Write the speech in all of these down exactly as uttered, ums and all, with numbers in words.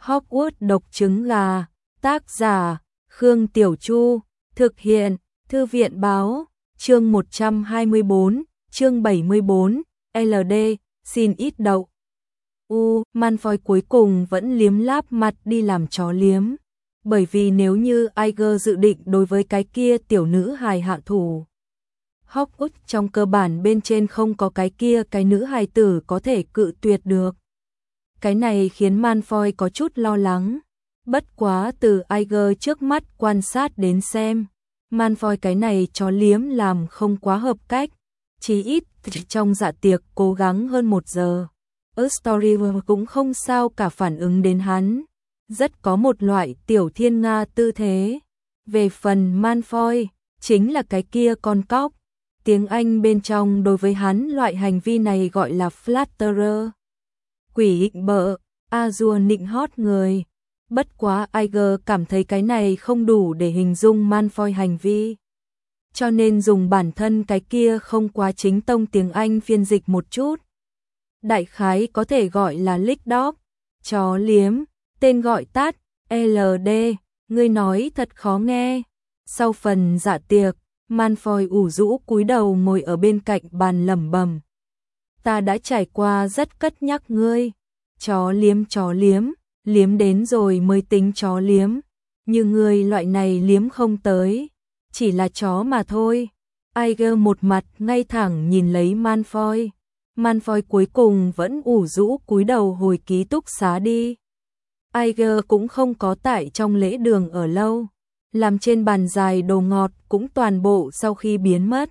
Hogwarts độc trứng gà, tác giả, Khương Tiểu Chu, thực hiện, Thư viện báo, chương một trăm hai mươi bốn, chương bảy mươi bốn, lờ đê, xin ít đậu. U, Malfoy cuối cùng vẫn liếm láp mặt đi làm chó liếm, bởi vì nếu như Iger dự định đối với cái kia tiểu nữ hài hạ thủ. Hogwarts trong cơ bản bên trên không có cái kia cái nữ hài tử có thể cự tuyệt được. Cái này khiến Malfoy có chút lo lắng. Bất quá từ Iger trước mắt quan sát đến xem, Malfoy cái này chó liếm làm không quá hợp cách. Chí ít trong dạ tiệc cố gắng hơn một giờ, Astoria cũng không sao cả phản ứng đến hắn. Rất có một loại tiểu thiên nga tư thế. Về phần Malfoy, chính là cái kia con cóc. Tiếng Anh bên trong đối với hắn loại hành vi này gọi là flatterer. Quỷ ịnh bợ, Azure nịnh hót người. Bất quá Iger cảm thấy cái này không đủ để hình dung Malfoy hành vi. Cho nên dùng bản thân cái kia không quá chính tông tiếng Anh phiên dịch một chút. Đại khái có thể gọi là lick dog, chó liếm, tên gọi tắt, lờ đê, ngươi nói thật khó nghe. Sau phần dạ tiệc, Malfoy ủ rũ cúi đầu ngồi ở bên cạnh bàn lẩm bẩm. Ta đã trải qua rất cất nhắc ngươi, chó liếm chó liếm, liếm đến rồi mới tính chó liếm, như ngươi loại này liếm không tới, chỉ là chó mà thôi. Iger một mặt ngay thẳng nhìn lấy Malfoy. Malfoy cuối cùng vẫn ủ rũ cúi đầu hồi ký túc xá đi. Iger cũng không có tại trong lễ đường ở lâu, làm trên bàn dài đồ ngọt cũng toàn bộ sau khi biến mất.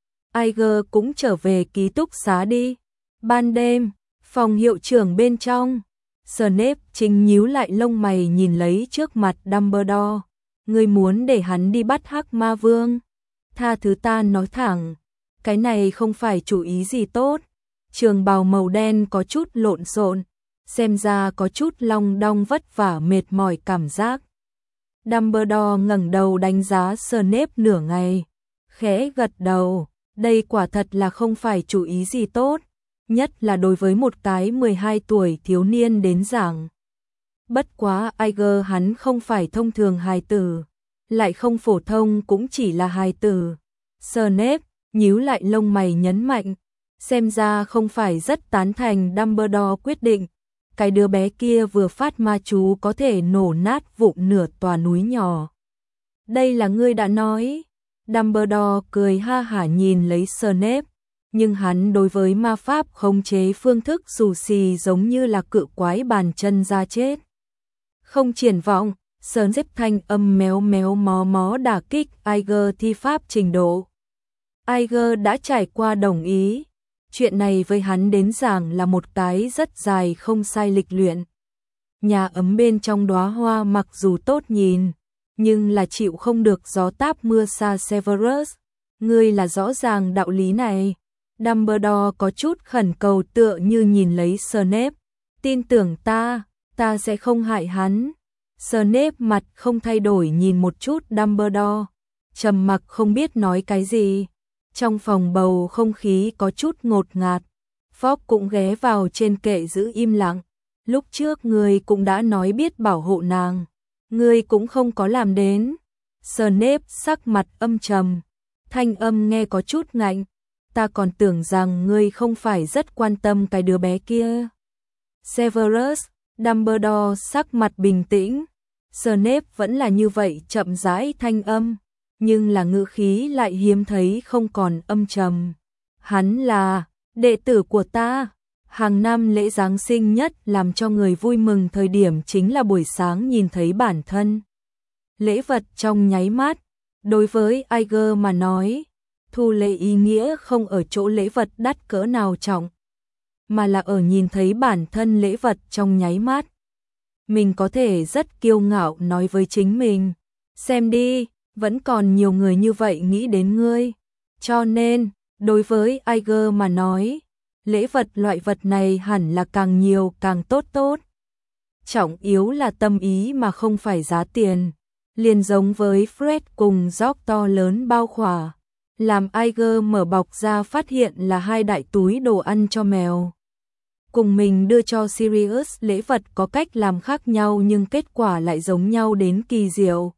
Iger cũng trở về ký túc xá đi. Ban đêm, phòng hiệu trưởng bên trong, Snape chính nhíu lại lông mày nhìn lấy trước mặt Dumbledore. Ngươi muốn để hắn đi bắt Hắc Ma Vương? Tha thứ ta nói thẳng, cái này không phải chủ ý gì tốt. Trường bào màu đen có chút lộn xộn, xem ra có chút long đong vất vả mệt mỏi cảm giác. Dumbledore ngẩng đầu đánh giá Snape nửa ngày, khẽ gật đầu, đây quả thật là không phải chủ ý gì tốt, nhất là đối với một cái mười hai tuổi thiếu niên đến giảng. Bất quá Iger hắn không phải thông thường hài tử, lại không phổ thông cũng chỉ là hài tử. Snape nhíu lại lông mày nhấn mạnh, xem ra không phải rất tán thành Dumbledore quyết định. Cái đứa bé kia vừa phát ma chú có thể nổ nát vụn nửa tòa núi nhỏ. Đây là ngươi đã nói. Dumbledore cười ha hả nhìn lấy Snape, nhưng hắn đối với ma pháp khống chế phương thức dù xì giống như là cự quái bàn chân ra chết. Không triển vọng, Snape thanh âm méo méo mó mó đả kích Iger thi pháp trình độ. Iger đã trải qua đồng ý. Chuyện này với hắn đến giảng là một cái rất dài không sai lịch luyện. Nhà ấm bên trong đóa hoa mặc dù tốt nhìn, nhưng là chịu không được gió táp mưa xa. Severus, ngươi là rõ ràng đạo lý này. Dumbledore có chút khẩn cầu tựa như nhìn lấy Snape. Tin tưởng ta, ta sẽ không hại hắn. Snape mặt không thay đổi nhìn một chút Dumbledore, trầm mặc không biết nói cái gì. Trong phòng bầu không khí có chút ngột ngạt. Fogg cũng ghé vào trên kệ giữ im lặng. Lúc trước ngươi cũng đã nói biết bảo hộ nàng, ngươi cũng không có làm đến. Snape sắc mặt âm trầm, thanh âm nghe có chút ngạnh. Ta còn tưởng rằng ngươi không phải rất quan tâm cái đứa bé kia. Severus, Dumbledore sắc mặt bình tĩnh. Snape vẫn là như vậy chậm rãi thanh âm, nhưng là ngữ khí lại hiếm thấy không còn âm trầm. Hắn là đệ tử của ta. Hàng năm lễ Giáng sinh nhất làm cho người vui mừng thời điểm chính là buổi sáng nhìn thấy bản thân. Lễ vật trong nháy mắt, đối với Iger mà nói, thu lễ ý nghĩa không ở chỗ lễ vật đắt cỡ nào trọng, mà là ở nhìn thấy bản thân lễ vật trong nháy mắt. Mình có thể rất kiêu ngạo nói với chính mình, xem đi, vẫn còn nhiều người như vậy nghĩ đến ngươi. Cho nên, đối với Iger mà nói, lễ vật loại vật này hẳn là càng nhiều càng tốt tốt. Trọng yếu là tâm ý mà không phải giá tiền. Liền giống với Fred cùng gióc to lớn bao khỏa, làm Iger mở bọc ra phát hiện là hai đại túi đồ ăn cho mèo. cùng mình đưa cho Sirius lễ vật có cách làm khác nhau nhưng kết quả lại giống nhau đến kỳ diệu.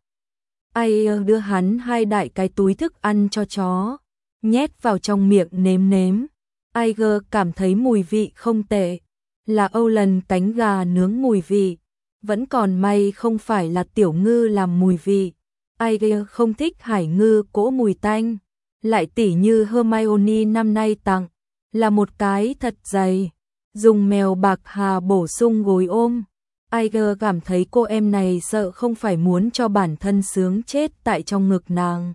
Aegon đưa hắn hai đại cái túi thức ăn cho chó, nhét vào trong miệng nếm nếm. Aegon cảm thấy mùi vị không tệ, là Owlen cánh gà nướng mùi vị, vẫn còn may không phải là tiểu ngư làm mùi vị. Aegon không thích hải ngư cỗ mùi tanh, lại tỉ như Hermione năm nay tặng, là một cái thật dày, dùng mèo bạc hà bổ sung gối ôm. Aegon cảm thấy cô em này sợ không phải muốn cho bản thân sướng chết tại trong ngực nàng.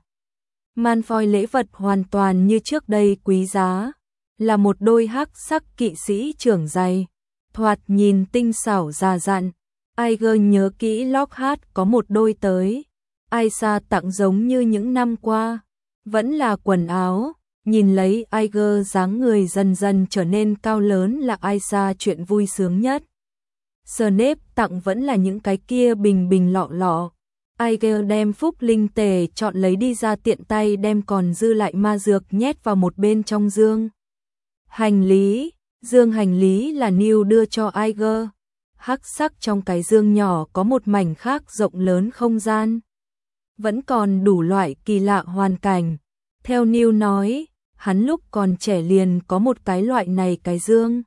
Malfoy lễ vật hoàn toàn như trước đây quý giá, là một đôi hắc sắc kỵ sĩ trưởng giày, thoạt nhìn tinh xảo già dặn. Aegon nhớ kỹ Lockhart có một đôi tới, Aisha tặng giống như những năm qua, vẫn là quần áo. Nhìn lấy Aegon dáng người dần dần trở nên cao lớn là Aisha chuyện vui sướng nhất. Snape tặng vẫn là những cái kia bình bình lọ lọ. Aegon đem phúc linh tề chọn lấy đi ra tiện tay đem còn dư lại ma dược nhét vào một bên trong dương hành lý. Dương hành lý là Neil đưa cho Aegon. Hắc sắc trong cái dương nhỏ có một mảnh khác rộng lớn không gian. Vẫn còn đủ loại kỳ lạ hoàn cảnh. Theo Neil nói, hắn lúc còn trẻ liền có một cái loại này cái dương.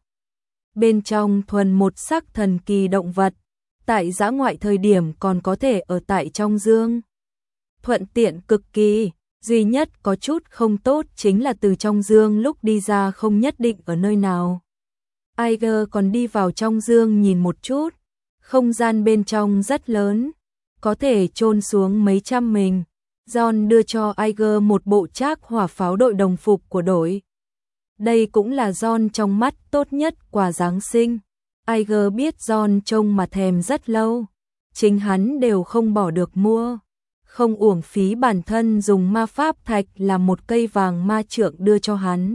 Bên trong thuần một sắc thần kỳ động vật, tại dã ngoại thời điểm còn có thể ở tại trong dương. Thuận tiện cực kỳ, duy nhất có chút không tốt chính là từ trong dương lúc đi ra không nhất định ở nơi nào. Aegon còn đi vào trong dương nhìn một chút, không gian bên trong rất lớn, có thể chôn xuống mấy trăm mình. Ron đưa cho Aegon một bộ trác hỏa pháo đội đồng phục của đội. Đây cũng là Ron trong mắt tốt nhất quà Giáng sinh. Aegon biết Ron trông mà thèm rất lâu, chính hắn đều không bỏ được mua. Không uổng phí bản thân dùng ma pháp thạch làm một cây vàng ma trượng đưa cho hắn.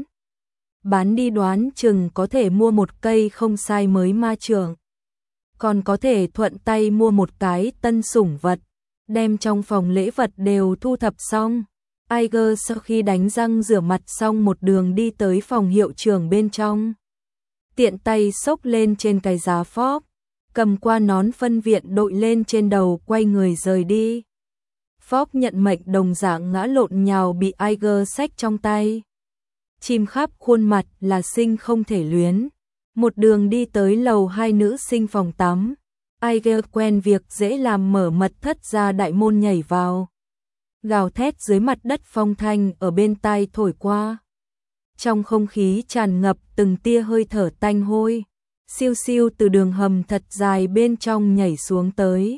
Bán đi đoán chừng có thể mua một cây không sai mới ma trượng. Còn có thể thuận tay mua một cái tân sủng vật. Đem trong phòng lễ vật đều thu thập xong. Aegon sau khi đánh răng rửa mặt xong một đường đi tới phòng hiệu trưởng bên trong. Tiện tay xốc lên trên cái giá phóp, cầm qua nón phân viện đội lên trên đầu quay người rời đi. Phóp nhận mệnh đồng dạng ngã lộn nhào bị Aegon xách trong tay. Chim khắp khuôn mặt là sinh không thể luyến. Một đường đi tới lầu hai nữ sinh phòng tắm. Aegon quen việc dễ làm mở mật thất ra đại môn nhảy vào. Gào thét dưới mặt đất phong thanh ở bên tai thổi qua. Trong không khí tràn ngập từng tia hơi thở tanh hôi. Siêu siêu từ đường hầm thật dài bên trong nhảy xuống tới.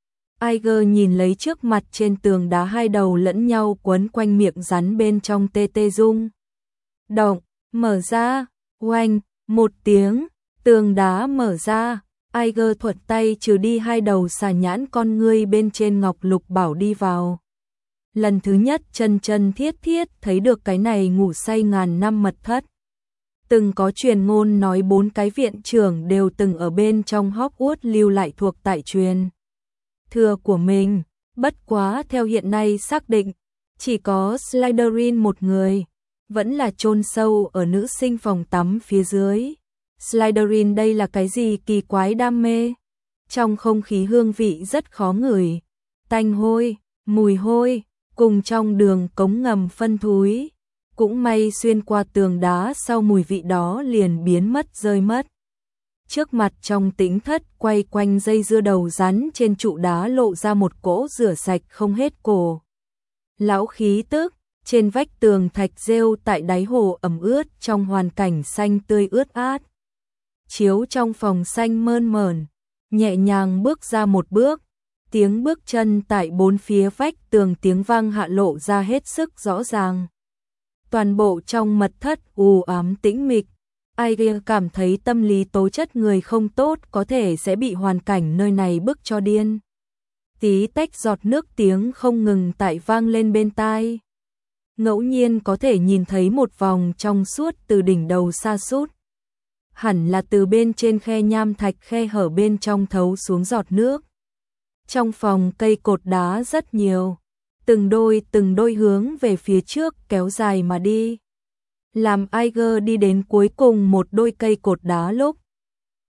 Aegon nhìn lấy trước mặt trên tường đá hai đầu lẫn nhau quấn quanh miệng rắn bên trong tê tê rung động, mở ra, oanh, một tiếng, tường đá mở ra. Aegon thuận tay trừ đi hai đầu xà nhãn con ngươi bên trên ngọc lục bảo đi vào. Lần thứ nhất chân chân thiết thiết thấy được cái này ngủ say ngàn năm mật thất. Từng có truyền ngôn nói bốn cái viện trưởng đều từng ở bên trong Hogwarts lưu lại thuộc tại truyền thừa của mình. Bất quá theo hiện nay xác định, chỉ có Slytherin một người, vẫn là chôn sâu ở nữ sinh phòng tắm phía dưới. Slytherin đây là cái gì kỳ quái đam mê? Trong không khí hương vị rất khó ngửi, tanh hôi, mùi hôi, cùng trong đường cống ngầm phân thúi. Cũng may xuyên qua tường đá sau mùi vị đó liền biến mất rơi mất. Trước mặt trong tĩnh thất quay quanh dây dưa đầu rắn trên trụ đá lộ ra một cỗ rửa sạch không hết cổ. Lão khí tức, trên vách tường thạch rêu tại đáy hồ ẩm ướt trong hoàn cảnh xanh tươi ướt át. Chiếu trong phòng xanh mơn mởn, nhẹ nhàng bước ra một bước, tiếng bước chân tại bốn phía vách tường tiếng vang hạ lộ ra hết sức rõ ràng. Toàn bộ trong mật thất u ám tĩnh mịch, Aegon cảm thấy tâm lý tố chất người không tốt có thể sẽ bị hoàn cảnh nơi này bức cho điên. Tí tách giọt nước tiếng không ngừng tại vang lên bên tai. Ngẫu nhiên có thể nhìn thấy một vòng trong suốt từ đỉnh đầu xa sút. Hẳn là từ bên trên khe nham thạch khe hở bên trong thấu xuống giọt nước. Trong phòng cây cột đá rất nhiều, từng đôi từng đôi hướng về phía trước kéo dài mà đi. Làm Aegon đi đến cuối cùng một đôi cây cột đá lúc,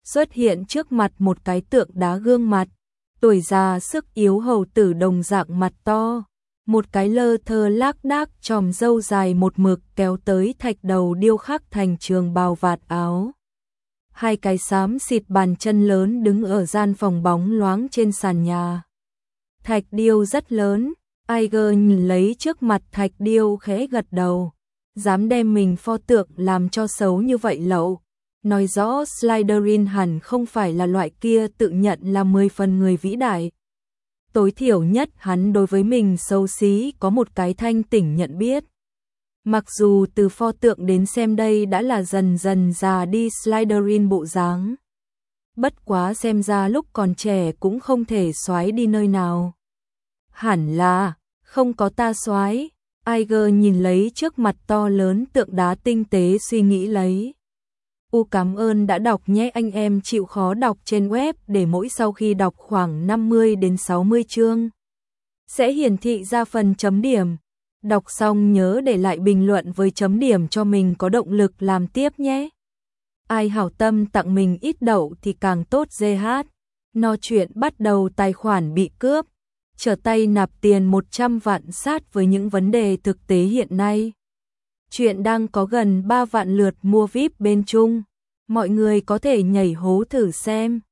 xuất hiện trước mặt một cái tượng đá gương mặt, tuổi già sức yếu hầu tử đồng dạng mặt to, một cái lơ thơ lác đác chòm râu dài một mực kéo tới thạch đầu điêu khắc thành trường bào vạt áo. Hai cái xám xịt bàn chân lớn đứng ở gian phòng bóng loáng trên sàn nhà. Thạch điêu rất lớn, Iger nhìn lấy trước mặt thạch điêu khẽ gật đầu. Dám đem mình pho tượng làm cho xấu như vậy lậu. Nói rõ Slytherin hẳn không phải là loại kia tự nhận là mười phần người vĩ đại. Tối thiểu nhất hắn đối với mình xấu xí có một cái thanh tỉnh nhận biết. Mặc dù từ pho tượng đến xem đây đã là dần dần già đi Slytherin bộ dáng. Bất quá xem ra lúc còn trẻ cũng không thể xoái đi nơi nào. Hẳn là, không có ta xoái. Iger nhìn lấy trước mặt to lớn tượng đá tinh tế suy nghĩ lấy. U cảm ơn đã đọc nhé anh em chịu khó đọc trên web để mỗi sau khi đọc khoảng năm mươi đến sáu mươi chương. Sẽ hiển thị ra phần chấm điểm. Đọc xong nhớ để lại bình luận với chấm điểm cho mình có động lực làm tiếp nhé. Ai hảo tâm tặng mình ít đậu thì càng tốt giê hát. No chuyện bắt đầu tài khoản bị cướp. Trở tay nạp tiền một trăm vạn sát với những vấn đề thực tế hiện nay. Chuyện đang có gần ba vạn lượt mua víp bên Trung. Mọi người có thể nhảy hố thử xem.